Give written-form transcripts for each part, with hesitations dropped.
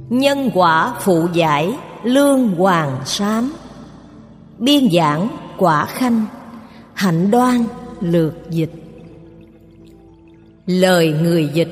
Nhân quả phụ giải Lương Hoàng Sám. Biên giảng Quả Khanh. Hạnh Đoan lược dịch. Lời người dịch.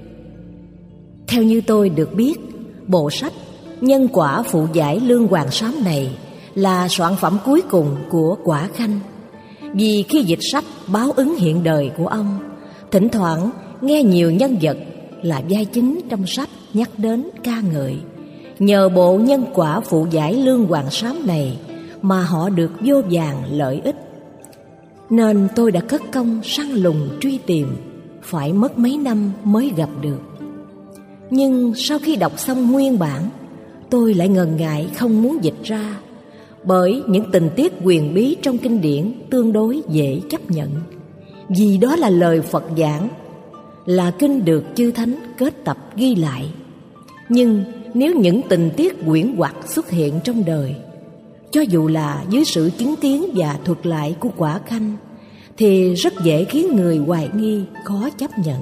Theo như tôi được biết, bộ sách Nhân quả phụ giải Lương Hoàng Sám này là soạn phẩm cuối cùng của Quả Khanh. Vì khi dịch sách báo ứng hiện đời của ông, thỉnh thoảng nghe nhiều nhân vật là vai chính trong sách nhắc đến ca ngợi. Nhờ bộ nhân quả phụ giải Lương Hoàng Sám này mà họ được vô vàn lợi ích. Nên tôi đã cất công săn lùng truy tìm, phải mất mấy năm mới gặp được. Nhưng sau khi đọc xong nguyên bản, tôi lại ngần ngại không muốn dịch ra, bởi những tình tiết huyền bí trong kinh điển tương đối dễ chấp nhận. Vì đó là lời Phật giảng, là kinh được chư thánh kết tập ghi lại. Nhưng nếu những tình tiết huyễn hoặc xuất hiện trong đời, cho dù là dưới sự chứng kiến và thuật lại của Quả Khanh, thì rất dễ khiến người hoài nghi, khó chấp nhận.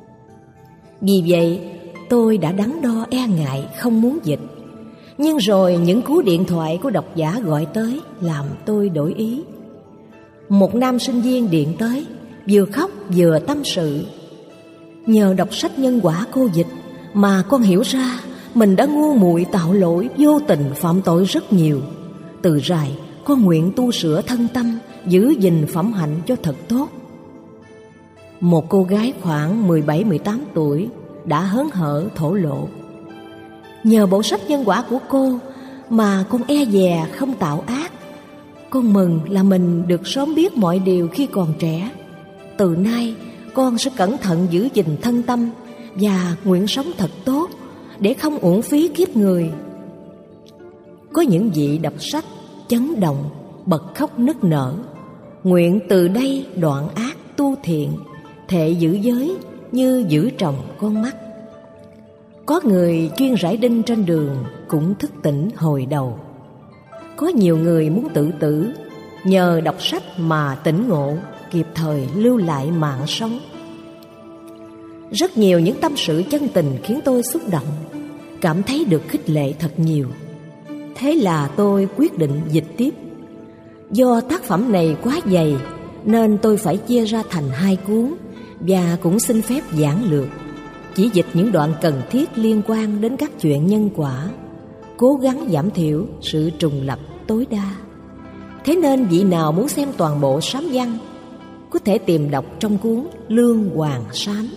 Vì vậy tôi đã đắn đo e ngại không muốn dịch. Nhưng rồi những cú điện thoại của độc giả gọi tới làm tôi đổi ý. Một nam sinh viên điện tới, vừa khóc vừa tâm sự: nhờ đọc sách Nhân quả cô dịch mà con hiểu ra mình đã ngu muội tạo lỗi, vô tình phạm tội rất nhiều. Từ rày con nguyện tu sửa thân tâm, giữ gìn phẩm hạnh cho thật tốt. Một cô gái khoảng 17-18 tuổi đã hớn hở thổ lộ: nhờ bộ sách Nhân quả của cô mà con e dè không tạo ác. Con mừng là mình được sớm biết mọi điều khi còn trẻ. Từ nay con sẽ cẩn thận giữ gìn thân tâm và nguyện sống thật tốt để không uổng phí kiếp người. Có những vị đọc sách chấn động, bật khóc nức nở, nguyện từ đây đoạn ác tu thiện, thệ giữ giới như giữ trồng con mắt. Có người chuyên rải đinh trên đường cũng thức tỉnh hồi đầu. Có nhiều người muốn tự tử, nhờ đọc sách mà tỉnh ngộ, kịp thời lưu lại mạng sống. Rất nhiều những tâm sự chân tình khiến tôi xúc động, cảm thấy được khích lệ thật nhiều. Thế là tôi quyết định dịch tiếp. Do tác phẩm này quá dày nên tôi phải chia ra thành 2 cuốn, và cũng xin phép giản lược, chỉ dịch những đoạn cần thiết liên quan đến các chuyện nhân quả, cố gắng giảm thiểu sự trùng lặp tối đa. Thế nên vị nào muốn xem toàn bộ sám văn có thể tìm đọc trong cuốn Lương Hoàng Sám.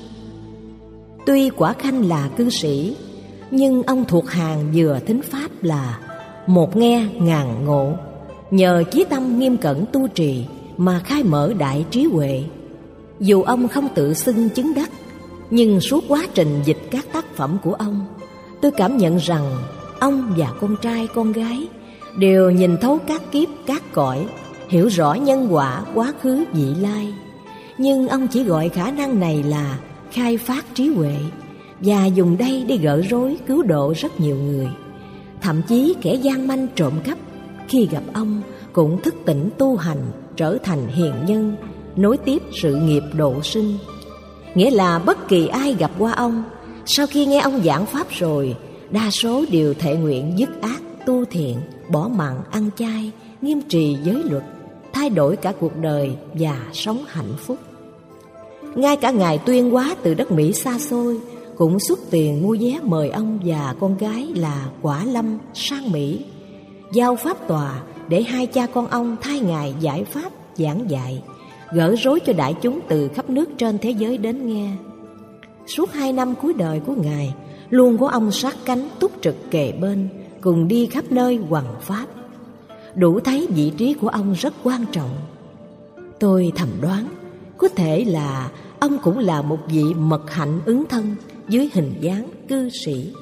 Tuy Quả Khanh là cư sĩ, nhưng ông thuộc hàng vừa thính pháp là một nghe ngàn ngộ. Nhờ chí tâm nghiêm cẩn tu trì mà khai mở đại trí huệ. Dù ông không tự xưng chứng đắc, nhưng suốt quá trình dịch các tác phẩm của ông, tôi cảm nhận rằng ông và con trai con gái đều nhìn thấu các kiếp các cõi, hiểu rõ nhân quả quá khứ vị lai. Nhưng ông chỉ gọi khả năng này là khai phát trí huệ, và dùng đây để gỡ rối cứu độ rất nhiều người. Thậm chí kẻ gian manh trộm cắp khi gặp ông cũng thức tỉnh tu hành, trở thành hiền nhân, nối tiếp sự nghiệp độ sinh. Nghĩa là bất kỳ ai gặp qua ông, sau khi nghe ông giảng pháp rồi, đa số đều thệ nguyện dứt ác tu thiện, bỏ mặn ăn chay, nghiêm trì giới luật, thay đổi cả cuộc đời và sống hạnh phúc. Ngay cả ngài Tuyên Hóa từ đất Mỹ xa xôi cũng xuất tiền mua vé mời ông và con gái là Quả Lâm sang Mỹ, giao pháp tòa để 2 cha con ông thay ngài giải pháp giảng dạy, gỡ rối cho đại chúng từ khắp nước trên thế giới đến nghe. Suốt 2 năm cuối đời của ngài, luôn có ông sát cánh túc trực kề bên, cùng đi khắp nơi hoằng pháp. Đủ thấy vị trí của ông rất quan trọng. Tôi thầm đoán, có thể là ông cũng là một vị mật hạnh ứng thân dưới hình dáng cư sĩ.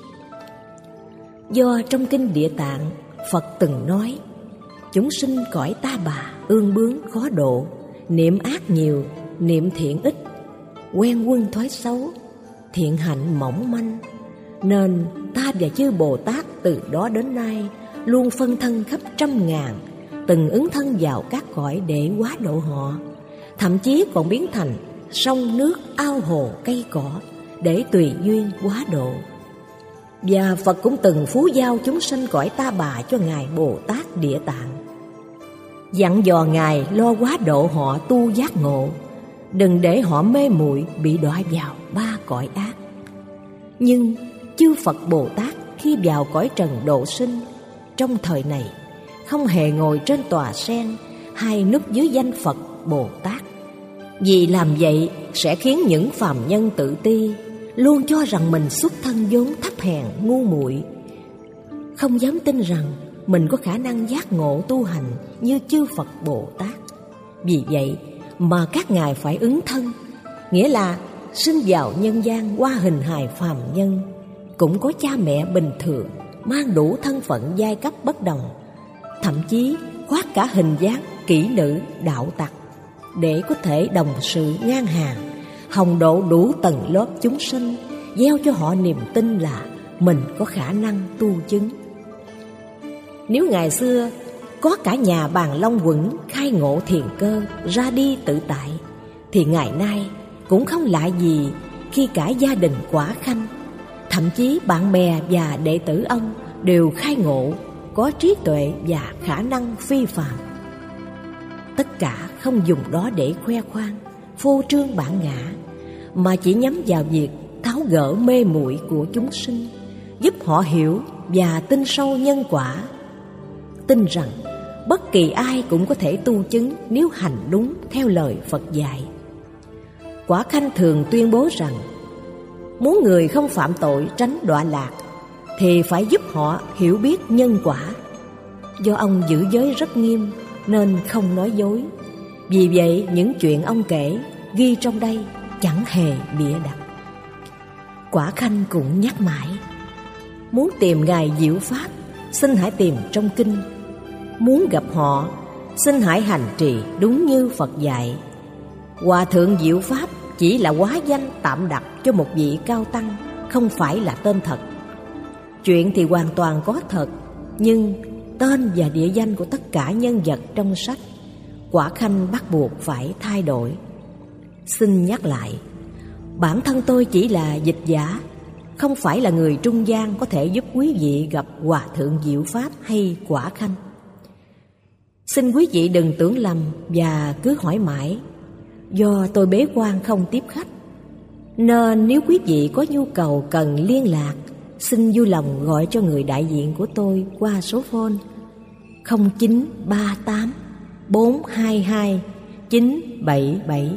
Do trong kinh Địa Tạng, Phật từng nói: chúng sinh cõi ta bà ương bướng khó độ, niệm ác nhiều, niệm thiện ít, quen quân thói xấu, thiện hạnh mỏng manh. Nên ta và chư Bồ Tát từ đó đến nay luôn phân thân khắp trăm ngàn, từng ứng thân vào các cõi để hóa độ họ, thậm chí còn biến thành sông nước, ao hồ, cây cỏ để tùy duyên hóa độ. Và Phật cũng từng phú giao chúng sanh cõi Ta Bà cho Ngài Bồ Tát Địa Tạng, dặn dò Ngài lo quá độ họ tu giác ngộ, đừng để họ mê muội bị đọa vào 3 cõi ác. Nhưng chư Phật Bồ Tát khi vào cõi trần độ sinh trong thời này không hề ngồi trên tòa sen hay núp dưới danh Phật Bồ Tát. Vì làm vậy sẽ khiến những phàm nhân tự ti, luôn cho rằng mình xuất thân vốn thấp hèn ngu muội, không dám tin rằng mình có khả năng giác ngộ tu hành như chư Phật Bồ Tát. Vì vậy mà các ngài phải ứng thân, nghĩa là sinh vào nhân gian qua hình hài phàm nhân, cũng có cha mẹ bình thường, mang đủ thân phận giai cấp bất đồng, thậm chí khoác cả hình dáng kỹ nữ đạo tặc, để có thể đồng sự ngang hàng, hồng độ đủ tầng lớp chúng sinh, gieo cho họ niềm tin là mình có khả năng tu chứng. Nếu ngày xưa có cả nhà Bàn Long Quẩn khai ngộ thiền cơ ra đi tự tại, thì ngày nay cũng không lạ gì khi cả gia đình Quả Khanh, thậm chí bạn bè và đệ tử ông đều khai ngộ, có trí tuệ và khả năng phi phàm. Tất cả không dùng đó để khoe khoang, phô trương bản ngã, mà chỉ nhắm vào việc tháo gỡ mê muội của chúng sinh, giúp họ hiểu và tin sâu nhân quả, tin rằng bất kỳ ai cũng có thể tu chứng nếu hành đúng theo lời Phật dạy. Quả Khanh thường tuyên bố rằng muốn người không phạm tội tránh đọa lạc thì phải giúp họ hiểu biết nhân quả. Do ông giữ giới rất nghiêm nên không nói dối, vì vậy những chuyện ông kể ghi trong đây chẳng hề bịa đặt. Quả Khanh cũng nhắc mãi, muốn tìm Ngài Diệu Pháp, xin hãy tìm trong kinh. Muốn gặp họ, xin hãy hành trì đúng như Phật dạy. Hòa thượng Diệu Pháp chỉ là hóa danh tạm đặt cho một vị cao tăng, không phải là tên thật. Chuyện thì hoàn toàn có thật, nhưng tên và địa danh của tất cả nhân vật trong sách, Quả Khanh bắt buộc phải thay đổi. Xin nhắc lại, bản thân tôi chỉ là dịch giả, không phải là người trung gian có thể giúp quý vị gặp Hòa thượng Diệu Pháp hay Quả Khanh. Xin quý vị đừng tưởng lầm và cứ hỏi mãi. Do tôi bế quan không tiếp khách, nên nếu quý vị có nhu cầu cần liên lạc, xin vui lòng gọi cho người đại diện của tôi qua số phone 0938 422 977.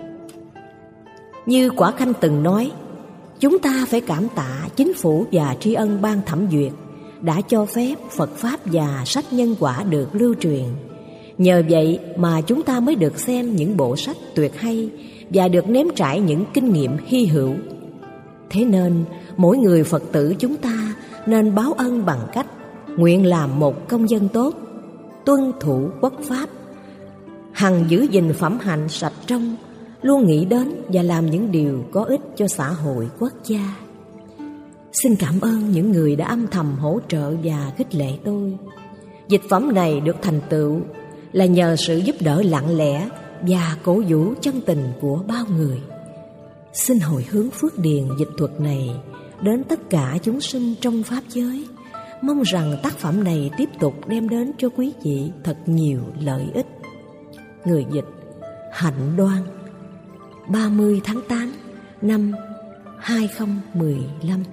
Như Quả Khanh từng nói, chúng ta phải cảm tạ chính phủ và tri ân ban thẩm duyệt đã cho phép Phật Pháp và sách nhân quả được lưu truyền. Nhờ vậy mà chúng ta mới được xem những bộ sách tuyệt hay và được nếm trải những kinh nghiệm hy hữu. Thế nên mỗi người Phật tử chúng ta nên báo ân bằng cách nguyện làm một công dân tốt, tuân thủ quốc pháp, hằng giữ gìn phẩm hạnh sạch trong, luôn nghĩ đến và làm những điều có ích cho xã hội quốc gia. Xin cảm ơn những người đã âm thầm hỗ trợ và khích lệ tôi. Dịch phẩm này được thành tựu là nhờ sự giúp đỡ lặng lẽ và cổ vũ chân tình của bao người. Xin hồi hướng phước điền dịch thuật này đến tất cả chúng sinh trong pháp giới. Mong rằng tác phẩm này tiếp tục đem đến cho quý vị thật nhiều lợi ích. Người dịch Hạnh Đoan, 30 tháng 8 năm 2015.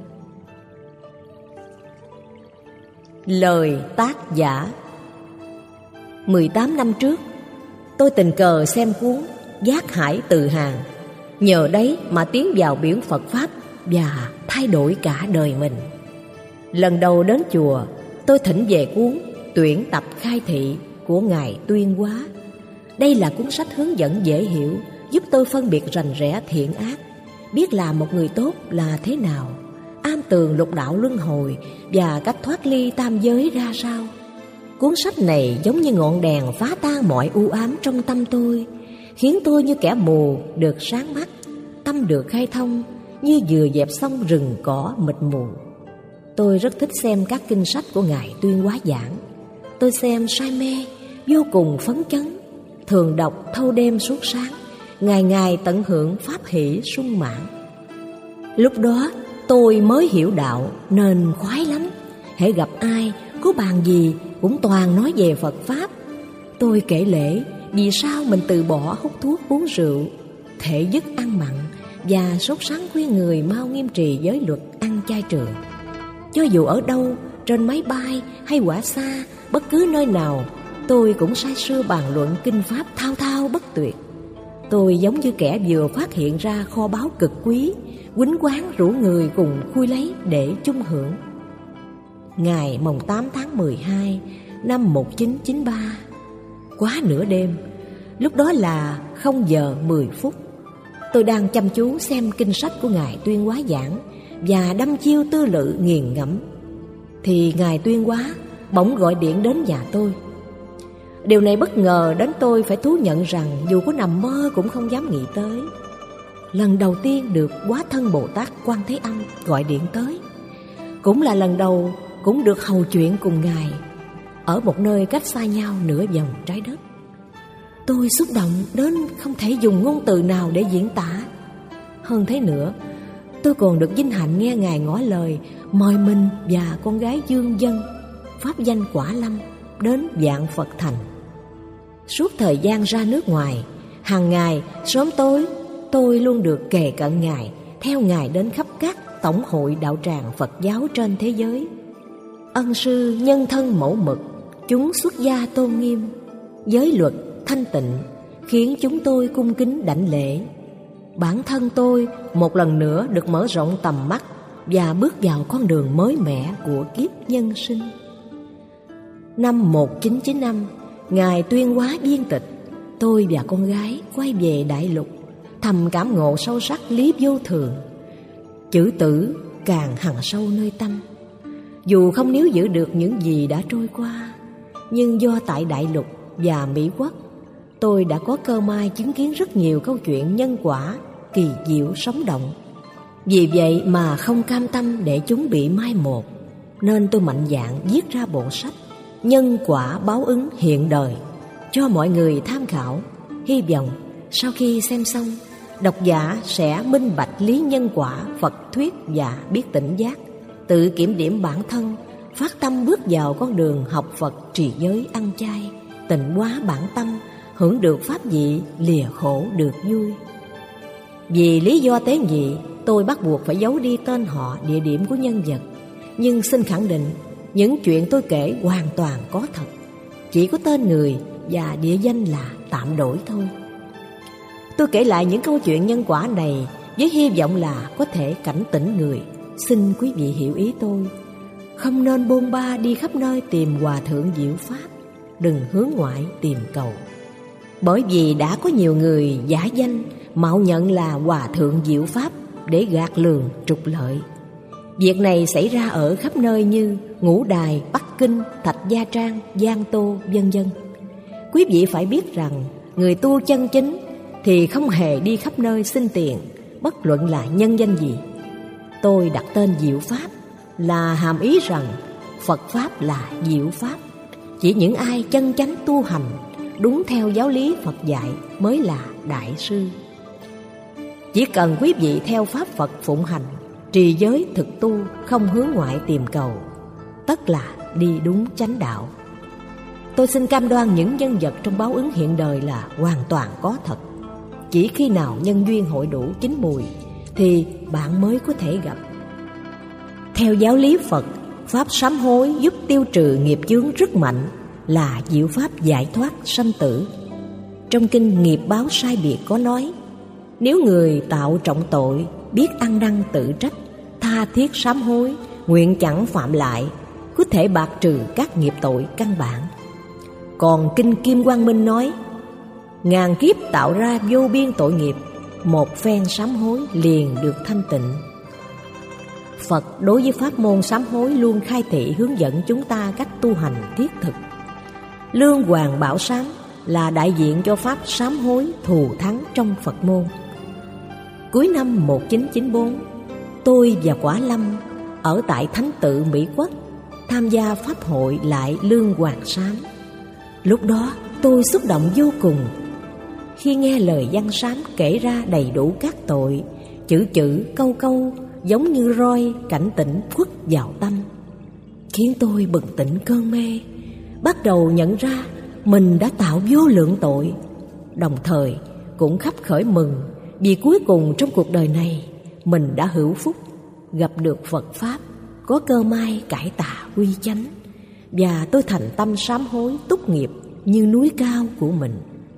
Lời tác giả. 18 năm trước, tôi tình cờ xem cuốn Giác Hải Từ Hàng, nhờ đấy mà tiến vào biển Phật Pháp và thay đổi cả đời mình. Lần đầu đến chùa, tôi thỉnh về cuốn Tuyển Tập Khai Thị của Ngài Tuyên Hóa. Đây là cuốn sách hướng dẫn dễ hiểu, giúp tôi phân biệt rành rẽ thiện ác, biết làm một người tốt là thế nào, am tường lục đạo luân hồi và cách thoát ly tam giới ra sao. Cuốn sách này giống như ngọn đèn phá tan mọi u ám trong tâm tôi, khiến tôi như kẻ mù được sáng mắt, tâm được khai thông, như vừa dẹp xong rừng cỏ mịt mù. Tôi rất thích xem các kinh sách của Ngài Tuyên Hóa giảng. Tôi xem say mê, vô cùng phấn chấn, thường đọc thâu đêm suốt sáng, ngày ngày tận hưởng pháp hỷ sung mãn. Lúc đó tôi mới hiểu đạo nên khoái lắm. Hễ gặp ai, có bàn gì cũng toàn nói về Phật Pháp. Tôi kể lễ vì sao mình từ bỏ hút thuốc uống rượu, thể dứt ăn mặn và sốt sắng khuyên người mau nghiêm trì giới luật ăn chay trường. Cho dù ở đâu, trên máy bay hay quả xa, bất cứ nơi nào, tôi cũng say sưa bàn luận kinh Pháp thao thao bất tuyệt. Tôi giống như kẻ vừa phát hiện ra kho báu cực quý, quýnh quán rủ người cùng khui lấy để chung hưởng. Ngày mồng 8 tháng 12 năm 1993, quá nửa đêm, lúc đó là 0 giờ 10 phút. Tôi đang chăm chú xem kinh sách của Ngài Tuyên Hóa giảng và đăm chiêu tư lự nghiền ngẫm, thì Ngài Tuyên Hóa bỗng gọi điện đến nhà tôi. Điều này bất ngờ đến tôi phải thú nhận rằng dù có nằm mơ cũng không dám nghĩ tới. Lần đầu tiên được Hóa Thân Bồ Tát Quan Thế Âm gọi điện tới, cũng là lần đầu cũng được hầu chuyện cùng Ngài ở một nơi cách xa nhau nửa vòng trái đất. Tôi xúc động đến không thể dùng ngôn từ nào để diễn tả. Hơn thế nữa, tôi còn được vinh hạnh nghe Ngài ngỏ lời mời mình và con gái Dương Dân, pháp danh Quả Lâm, đến Vạn Phật Thành. Suốt thời gian ra nước ngoài, hàng ngày sớm tối tôi luôn được kề cận Ngài, theo Ngài đến khắp các tổng hội đạo tràng Phật giáo trên thế giới. Ân sư nhân thân mẫu mực, chúng xuất gia tôn nghiêm, giới luật thanh tịnh khiến chúng tôi cung kính đảnh lễ. Bản thân tôi một lần nữa được mở rộng tầm mắt và bước vào con đường mới mẻ của kiếp nhân sinh. Năm 1995, Ngài Tuyên Hóa viên tịch, tôi và con gái quay về Đại Lục, thầm cảm ngộ sâu sắc lý vô thường. Chữ tử càng hằn sâu nơi tâm. Dù không níu giữ được những gì đã trôi qua, nhưng do tại Đại Lục và Mỹ Quốc, tôi đã có cơ may chứng kiến rất nhiều câu chuyện nhân quả kỳ diệu sống động. Vì vậy mà không cam tâm để chúng bị mai một, nên tôi mạnh dạn viết ra bộ sách Nhân Quả Báo Ứng Hiện Đời cho mọi người tham khảo. Hy vọng sau khi xem xong, độc giả sẽ minh bạch lý nhân quả Phật thuyết và biết tỉnh giác, tự kiểm điểm bản thân, phát tâm bước vào con đường học Phật trì giới ăn chay, tịnh hóa bản tâm, hưởng được pháp vị, lìa khổ được vui. Vì lý do tế nhị, tôi bắt buộc phải giấu đi tên họ, địa điểm của nhân vật. Nhưng xin khẳng định, những chuyện tôi kể hoàn toàn có thật. Chỉ có tên người và địa danh là tạm đổi thôi. Tôi kể lại những câu chuyện nhân quả này với hy vọng là có thể cảnh tỉnh người. Xin quý vị hiểu ý tôi. Không nên bôn ba đi khắp nơi tìm hòa thượng diệu pháp, đừng hướng ngoại tìm cầu. Bởi vì đã có nhiều người giả danh mạo nhận là hòa thượng diệu pháp để gạt lường trục lợi. Việc này xảy ra ở khắp nơi như Ngũ Đài, Bắc Kinh, Thạch Gia Trang, Giang Tô, vân vân. Quý vị phải biết rằng người tu chân chính thì không hề đi khắp nơi xin tiền, bất luận là nhân danh gì. Tôi đặt tên Diệu Pháp là hàm ý rằng Phật Pháp là Diệu Pháp. Chỉ những ai chân chánh tu hành đúng theo giáo lý Phật dạy mới là đại sư. Chỉ cần quý vị theo Pháp Phật phụng hành, trì giới thực tu, không hướng ngoại tìm cầu, tất là đi đúng chánh đạo. Tôi xin cam đoan những nhân vật trong báo ứng hiện đời là hoàn toàn có thật. Chỉ khi nào nhân duyên hội đủ chín mùi thì bạn mới có thể gặp. Theo giáo lý Phật, pháp sám hối giúp tiêu trừ nghiệp chướng rất mạnh, là diệu pháp giải thoát sanh tử. Trong kinh Nghiệp Báo Sai Biệt có nói, nếu người tạo trọng tội, biết ăn năn tự trách, tha thiết sám hối, nguyện chẳng phạm lại, có thể bạc trừ các nghiệp tội căn bản. Còn kinh Kim Quang Minh nói, ngàn kiếp tạo ra vô biên tội nghiệp, một phen sám hối liền được thanh tịnh. Phật đối với pháp môn sám hối luôn khai thị hướng dẫn chúng ta cách tu hành thiết thực. Lương Hoàng Bảo Sám là đại diện cho pháp sám hối thù thắng trong Phật môn. Cuối năm 1994, tôi và Quả Lâm ở tại Thánh tự Mỹ Quốc tham gia pháp hội lại Lương Hoàng Sám. Lúc đó tôi xúc động vô cùng khi nghe lời văn sám kể ra đầy đủ các tội, chữ chữ câu câu giống như roi cảnh tỉnh khuất vào tâm, khiến tôi bừng tỉnh cơn mê, bắt đầu nhận ra mình đã tạo vô lượng tội, đồng thời cũng khắp khởi mừng vì cuối cùng trong cuộc đời này mình đã hữu phúc, gặp được Phật Pháp, có cơ may cải tà quy chánh, và tôi thành tâm sám hối túc nghiệp như núi cao của mình.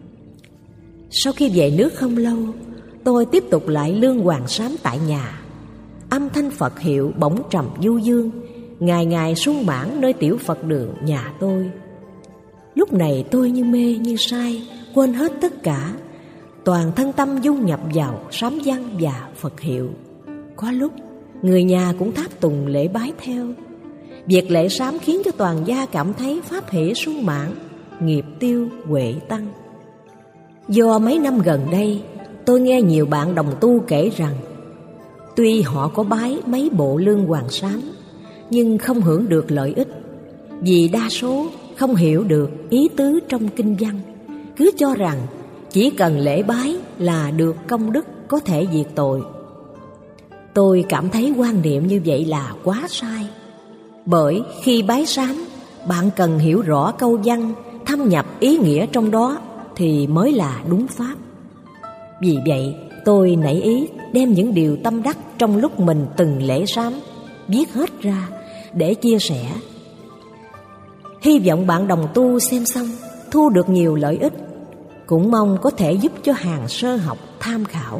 Sau khi về nước không lâu, tôi tiếp tục lại lương hoàng sám tại nhà. Âm thanh Phật hiệu bỗng trầm du dương, ngày ngày sung mãn nơi tiểu Phật đường nhà tôi. Lúc này tôi như mê như say, quên hết tất cả, toàn thân tâm du nhập vào sám văn và Phật hiệu. Có lúc người nhà cũng tháp tùng lễ bái theo. Việc lễ sám khiến cho toàn gia cảm thấy pháp hỷ sung mãn, nghiệp tiêu huệ tăng. Do mấy năm gần đây, tôi nghe nhiều bạn đồng tu kể rằng tuy họ có bái mấy bộ lương hoàng sám nhưng không hưởng được lợi ích, vì đa số không hiểu được ý tứ trong kinh văn, cứ cho rằng chỉ cần lễ bái là được công đức có thể diệt tội. Tôi cảm thấy quan niệm như vậy là quá sai. Bởi khi bái sám, bạn cần hiểu rõ câu văn, thâm nhập ý nghĩa trong đó thì mới là đúng pháp. Vì vậy, tôi nảy ý đem những điều tâm đắc trong lúc mình từng lễ sám viết hết ra để chia sẻ. Hy vọng bạn đồng tu xem xong thu được nhiều lợi ích, cũng mong có thể giúp cho hàng sơ học tham khảo.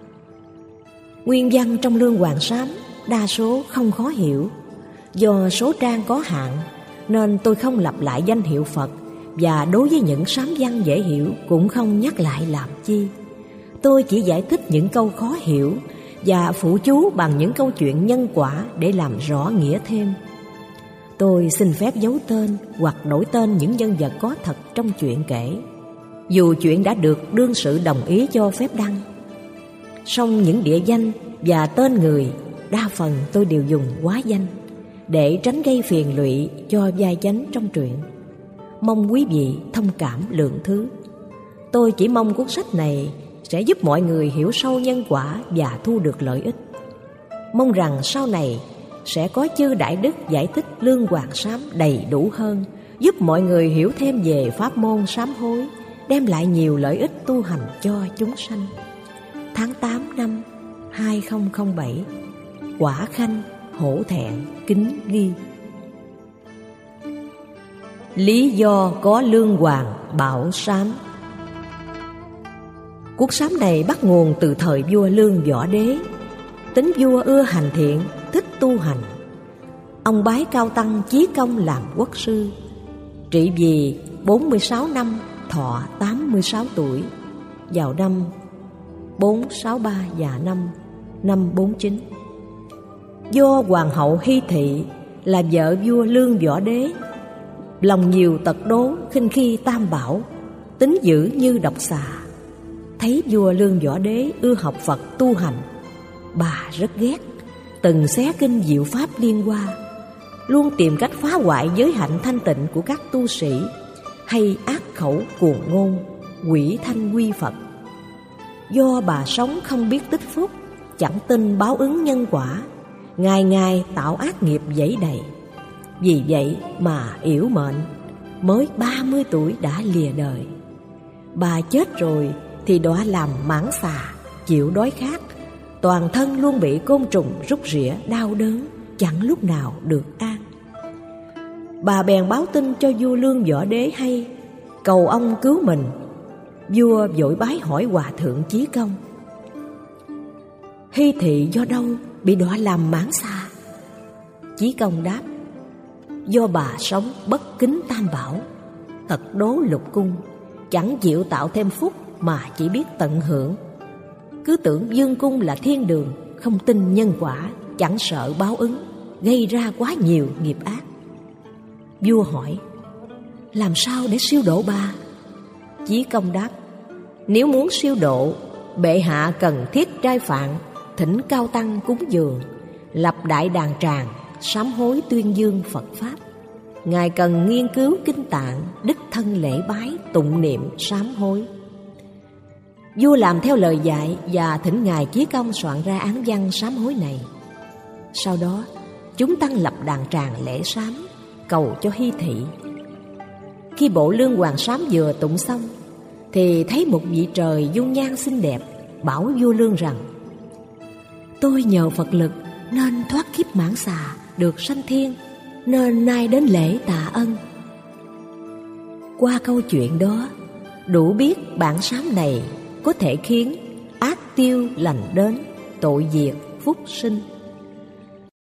Nguyên văn trong lương hoàng sám đa số không khó hiểu. Do số trang có hạn nên tôi không lặp lại danh hiệu Phật, và đối với những sám văn dễ hiểu cũng không nhắc lại làm chi. Tôi chỉ giải thích những câu khó hiểu và phụ chú bằng những câu chuyện nhân quả để làm rõ nghĩa thêm. Tôi xin phép giấu tên hoặc đổi tên những nhân vật có thật trong chuyện kể, dù chuyện đã được đương sự đồng ý cho phép đăng. Song những địa danh và tên người đa phần tôi đều dùng hóa danh để tránh gây phiền lụy cho vai chánh trong truyện. Mong quý vị thông cảm lượng thứ. Tôi chỉ mong cuốn sách này sẽ giúp mọi người hiểu sâu nhân quả và thu được lợi ích. Mong rằng sau này sẽ có chư đại đức giải thích lương hoàng sám đầy đủ hơn, giúp mọi người hiểu thêm về pháp môn sám hối, đem lại nhiều lợi ích tu hành cho chúng sanh. Tháng 8 năm 2007, Quả Khanh hổ thẹn kính ghi. Lý do có lương hoàng bảo sám. Cuốn sám này bắt nguồn từ thời vua Lương Võ Đế. Tính vua ưa hành thiện, thích tu hành. Ông bái Cao Tăng Chí Công làm quốc sư, trị vì 46 năm, thọ 86 tuổi, vào năm 463 và năm 49. Do hoàng hậu Hy Thị là vợ vua Lương Võ Đế, lòng nhiều tật đố, khinh khi tam bảo, tính dữ như độc xà. Thấy vua Lương Võ Đế ưa học Phật tu hành, bà rất ghét, từng xé kinh diệu pháp liên hoa, luôn tìm cách phá hoại giới hạnh thanh tịnh của các tu sĩ, hay ác khẩu cuồng ngôn, quỷ thanh quy Phật. Do bà sống không biết tích phúc, chẳng tin báo ứng nhân quả, ngày ngày tạo ác nghiệp dẫy đầy. Vì vậy mà yểu mệnh, mới 30 tuổi đã lìa đời. Bà chết rồi thì đọa làm mãng xà, chịu đói khát, toàn thân luôn bị côn trùng rút rỉa đau đớn, chẳng lúc nào được an. Bà bèn báo tin cho vua Lương Võ Đế hay, cầu ông cứu mình. Vua vội bái hỏi hòa thượng Chí Công: Hy Thị do đâu bị đọa làm mãng xà? Chí Công đáp: do bà sống bất kính tam bảo, tật đố lục cung, chẳng chịu tạo thêm phúc mà chỉ biết tận hưởng. Cứ tưởng dương cung là thiên đường, không tin nhân quả, chẳng sợ báo ứng, gây ra quá nhiều nghiệp ác. Vua hỏi: làm sao để siêu độ bà? Chí Công đáp: nếu muốn siêu độ, bệ hạ cần thiết trai phạn, thỉnh cao tăng cúng dường, lập đại đàn tràng, sám hối tuyên dương Phật Pháp. Ngài cần nghiên cứu kinh tạng, đích thân lễ bái, tụng niệm, sám hối. Vua làm theo lời dạy và thỉnh Ngài Chí Công soạn ra án văn sám hối này. Sau đó chúng tăng lập đàn tràng lễ sám, cầu cho hy thị. Khi bộ lương hoàng sám vừa tụng xong, thì thấy một vị trời dung nhan xinh đẹp bảo vua Lương rằng: tôi nhờ Phật lực nên thoát kiếp mãn xà, được sanh thiên, nên nay đến lễ tạ ân. Qua câu chuyện đó, đủ biết bản sám này có thể khiến ác tiêu lành đến, tội diệt phúc sinh.